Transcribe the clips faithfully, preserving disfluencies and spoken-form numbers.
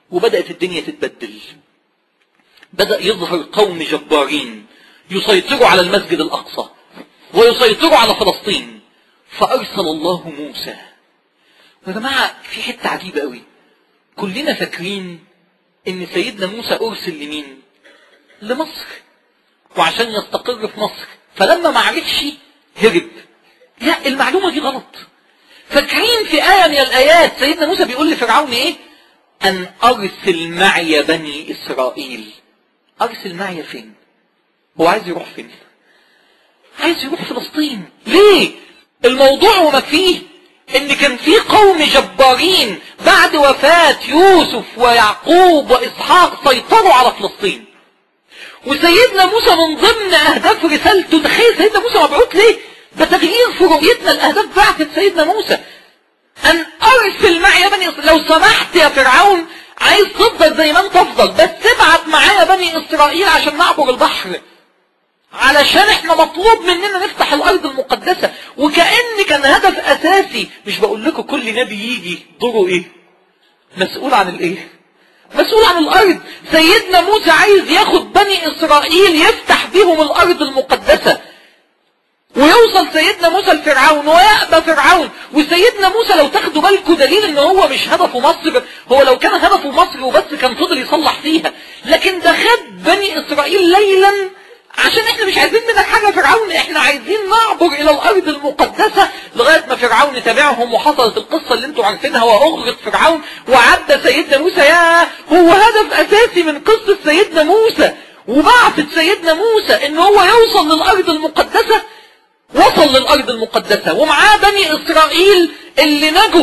وبدأت الدنيا تتبدل. بدأ يظهر قوم جبارين يسيطروا على المسجد الأقصى ويسيطروا على فلسطين. فأرسل الله موسى. يا جماعة في حتة عجيبة قوي، كلنا فاكرين ان سيدنا موسى ارسل لمين؟ لمصر، وعشان يستقر في مصر، فلما ما عرفش هرب. لا، المعلومة دي غلط. فاكرين في آية من الآيات سيدنا موسى بيقول لفرعون ايه؟ ان ارسل معي بني اسرائيل. ارسل معي فين؟ هو عايز يروح فين؟ عايز يروح فلسطين. ليه؟ الموضوع وما فيه ان كان في قوم جبارين بعد وفاة يوسف ويعقوب واسحاق سيطروا على فلسطين. وسيدنا موسى من ضمن اهداف رسالته، تخيل سيدنا موسى مبعوث ليه؟ ده تغيير في رؤيتنا الاهداف بعثة سيدنا موسى. ان ارسل معي بني اسرائيل. لو سمحت يا فرعون، عايز تفضل زي ما انت افضل، بس ابعت معايا بني اسرائيل عشان نعبر البحر، علشان احنا مطلوب مننا نفتح الارض المقدسة. وكأن كان هدف اساسي. مش بقول لكم كل نبي يجي دوره ايه؟ مسؤول عن الايه؟ مسؤول عن الارض. سيدنا موسى عايز ياخد بني اسرائيل يفتح بيهم الارض المقدسة، ويوصل سيدنا موسى لفرعون ويأبى فرعون. وسيدنا موسى لو تاخدوا بالكم دليل ان هو مش هدفه مصر، هو لو كان هدفه مصر وبس كان فضل يصلح فيها، لكن ده خد بني اسرائيل ليلا عشان احنا مش عايزين منك حاجة يا فرعون، احنا عايزين نعبر الى الارض المقدسة. لغاية ما فرعون تابعهم وحصلت القصة اللي انتوا عارفينها، واغرق فرعون وعدى سيدنا موسى. يا هو هدف اساسي من قصة سيدنا موسى وبعثة سيدنا موسى ان هو يوصل للارض المقدسة. وصل للارض المقدسة ومعاه بني اسرائيل اللي نجوا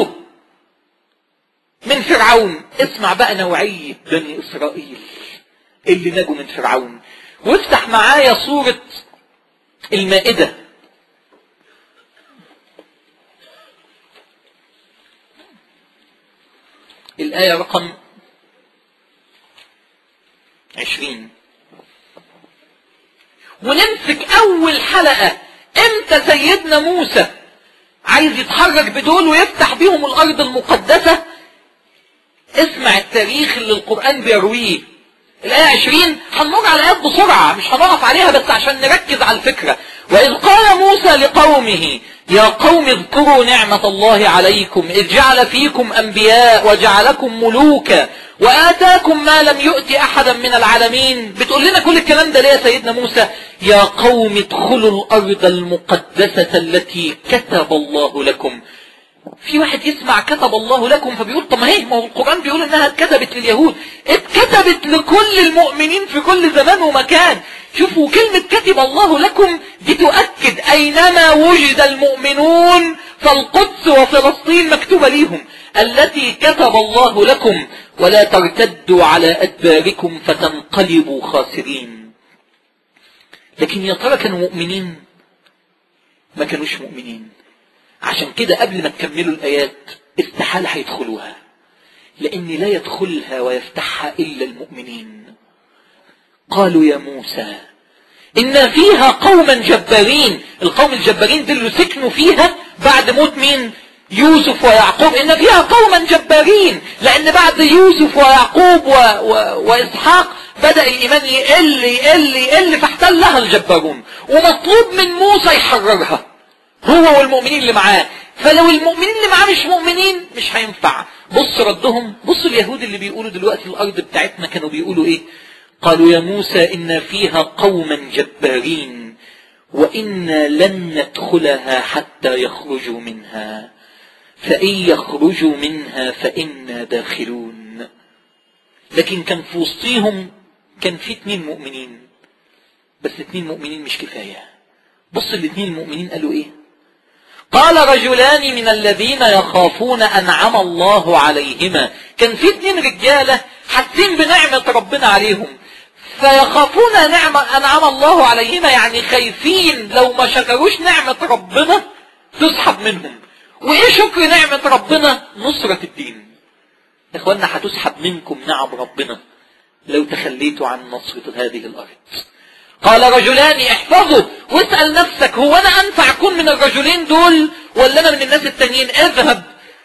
من فرعون. اسمع بقى نوعية بني اسرائيل اللي نجوا من فرعون. وافتح معايا سورة المائدة. الآية رقم عشرين. ونمسك أول حلقة امتى سيدنا موسى عايز يتحرك بدول ويفتح بيهم الأرض المقدسة. اسمع التاريخ اللي القرآن بيرويه. الآية عشرين هنمر على الآيات بسرعة، مش هنقف عليها بس عشان نركز على الفكرة. وإذ قال موسى لقومه يا قوم اذكروا نعمة الله عليكم إذ جعل فيكم أنبياء وجعلكم ملوكا وآتاكم ما لم يؤت أحدا من العالمين. بتقول لنا كل الكلام ده ليه يا سيدنا موسى؟ يا قوم ادخلوا الأرض المقدسة التي كتب الله لكم. في واحد يسمع كتب الله لكم فبيقول طب ما هي ما هو القرآن بيقول انها اتكتبت لليهود، اتكتبت لكل المؤمنين في كل زمان ومكان. شوفوا كلمة كتب الله لكم دي تؤكد اينما وجد المؤمنون فالقدس وفلسطين مكتوبة ليهم. التي كتب الله لكم ولا ترتدوا على ادباركم فتنقلبوا خاسرين. لكن يا ترى كانوا مؤمنين؟ ما كانوش مؤمنين. عشان كده قبل ما تكملوا الآيات استحالة هيدخلوها، لأن لا يدخلها ويفتحها إلا المؤمنين. قالوا يا موسى إن فيها قوما جبارين. القوم الجبارين دول اللي سكنوا فيها بعد موت مين؟ يوسف ويعقوب. إن فيها قوما جبارين، لأن بعد يوسف ويعقوب و... و... وإسحاق بدأ الإيمان يقل يقل يقل فاحتلها الجبارون، ومطلوب من موسى يحررها هو والمؤمنين اللي معاه. فلو المؤمنين اللي معاه مش مؤمنين مش هينفع. بص ردهم، بص اليهود اللي بيقولوا دلوقتي الأرض بتاعتنا كانوا بيقولوا إيه؟ قالوا يا موسى إن فيها قوما جبارين وإنا لن ندخلها حتى يخرجوا منها فإن يخرجوا منها فإنا داخلون. لكن كان في وسطهم كان في اتنين مؤمنين، بس اتنين مؤمنين مش كفاية. بص الاتنين المؤمنين قالوا إيه؟ قال رجلان من الذين يخافون أنعم الله عليهما. كان في اتنين رجالة حاسين بنعمة ربنا عليهم، فيخافون نعمة أنعم الله عليهما، يعني خايفين لو ما شكروش نعمة ربنا تسحب منهم. وإيه شكر نعمة ربنا؟ نصرة الدين. إخواننا هتسحب منكم نعم ربنا لو تخليتوا عن نصرة هذه الأرض. قال رجلان احفظوا واسأل نفسك هو أنا أنفع أكون من الرجلين دول ولا أنا من الناس التانيين؟ اذهب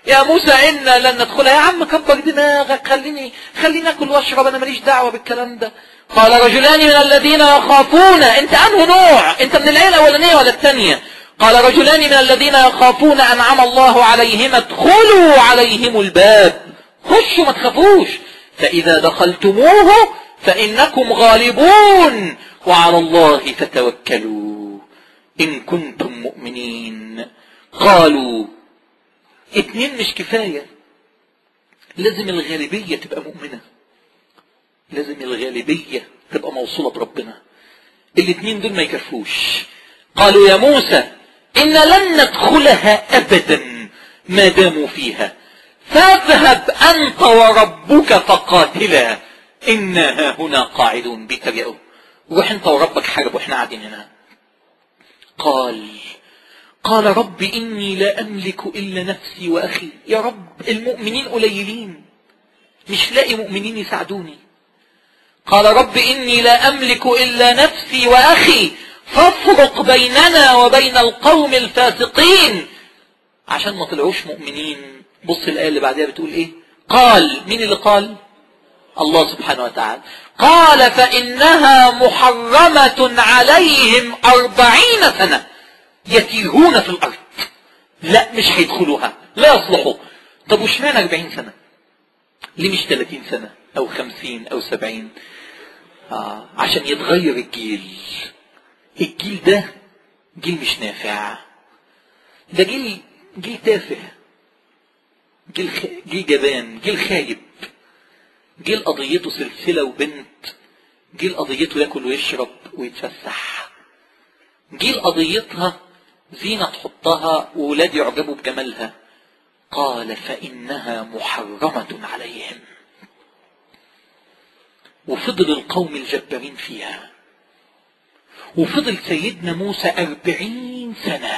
يا موسى إنا لن ندخلها. يا عم كبر دماغك، خليني خليني اكل واشرب، انا ماليش دعوة بالكلام ده. قال رجلان من الذين يخافون. انت انه نوع؟ انت من العيلة الاولانية ولا الثانية؟ قال رجلان من الذين يخافون انعم الله عليهم ادخلوا عليهم الباب. خشوا ما تخافوش، فاذا دخلتموه فانكم غالبون وعلى الله فتوكلوا ان كنتم مؤمنين. قالوا اتنين مش كفاية، لازم الغالبية تبقى مؤمنة، لازم الغالبية تبقى موصولة بربنا. الاتنين دول ما يكفوش. قالوا يا موسى إن لن ندخلها أبدا ما داموا فيها، فاذهب أنت وربك فقاتلا إنا هنا قاعدون. بيتريقوا، روح أنت وربك حارب وإحنا قاعدين هنا. قال قال رب إني لا أملك إلا نفسي وأخي. يا رب المؤمنين قليلين، مش لاقي مؤمنين يساعدوني. قال رب إني لا أملك إلا نفسي وأخي فافرق بيننا وبين القوم الفاسقين. عشان ما طلعوش مؤمنين. بص الآية اللي بعدها بتقول إيه؟ قال، مين اللي قال؟ الله سبحانه وتعالى. قال فإنها محرمة عليهم أربعين سنة يتيهون في الأرض. لا مش هيدخلوها، لا يصلحوا. طب وش معنى أربعين سنة؟ ليه مش ثلاثين سنة أو خمسين أو سبعين؟ آه عشان يتغير الجيل. الجيل ده جيل مش نافع، ده جيل جيل تافه، جيل خ... جيل جبان، جيل خايب، جيل قضيته سلسلة وبنت، جيل قضيته ياكل ويشرب ويتفسح، جيل قضيتها زينة تحطها وولاد يعجبوا بجمالها. قال فإنها محرمة عليهم. وفضل القوم الجبارين فيها، وفضل سيدنا موسى أربعين سنة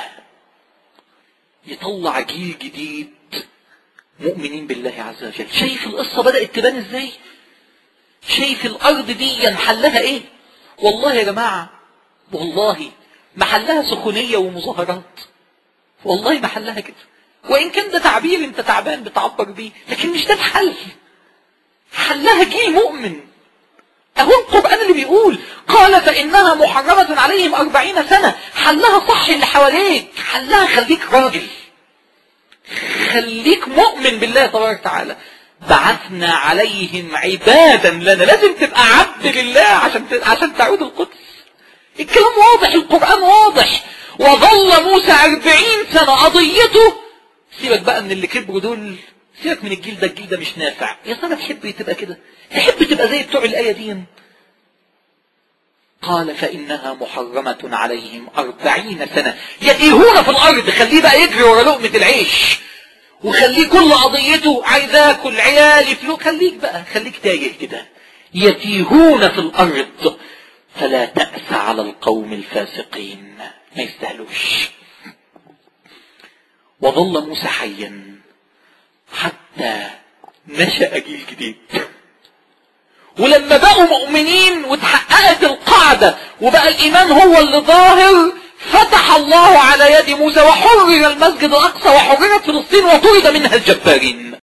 يطلع جيل جديد مؤمنين بالله عز وجل. شايف القصة بدأت تبان ازاي؟ شايف الأرض دي محلها ايه؟ والله يا جماعة، والله محلها سخونية ومظاهرات، والله محلها كده. وإن كان ده تعبير انت تعبان بتعبر بيه، لكن مش ده الحل. حلها جيل مؤمن. اهو القرآن اللي بيقول قال فإنها محرمة عليهم أربعين سنة. حلها صح اللي حواليك، حلها خليك راجل، خليك مؤمن بالله تبارك وتعالى. بعثنا عليهم عبادا لنا. لازم تبقى عبد لله عشان عشان تعود القدس. الكلام واضح، القرآن واضح. وظل موسى أربعين سنة قضيته. سيبك بقى من اللي كبروا دول، سيبك من الجيل ده، الجيل ده مش نافع. يا ترى تحب تبقى كده؟ تحب تبقى زي بتوع الآية دي؟ قال فإنها محرمة عليهم أربعين سنة يتيهون في الأرض. خليه بقى يجري ورا لقمة العيش، وخليه كل قضيته عايز اكل، عيالي، فلوس. خليك بقى خليك تايه كده. يتيهون في الأرض فلا تأس على القوم الفاسقين. ما يستاهلوش. وظل موسى حيا حتى نشأ جيل جديد. ولما بقوا مؤمنين وتحققت القاعدة وبقى الإيمان هو اللي ظاهر، فتح الله على يد موسى وحرر المسجد الأقصى وحررت فلسطين وطرد منها الجبارين.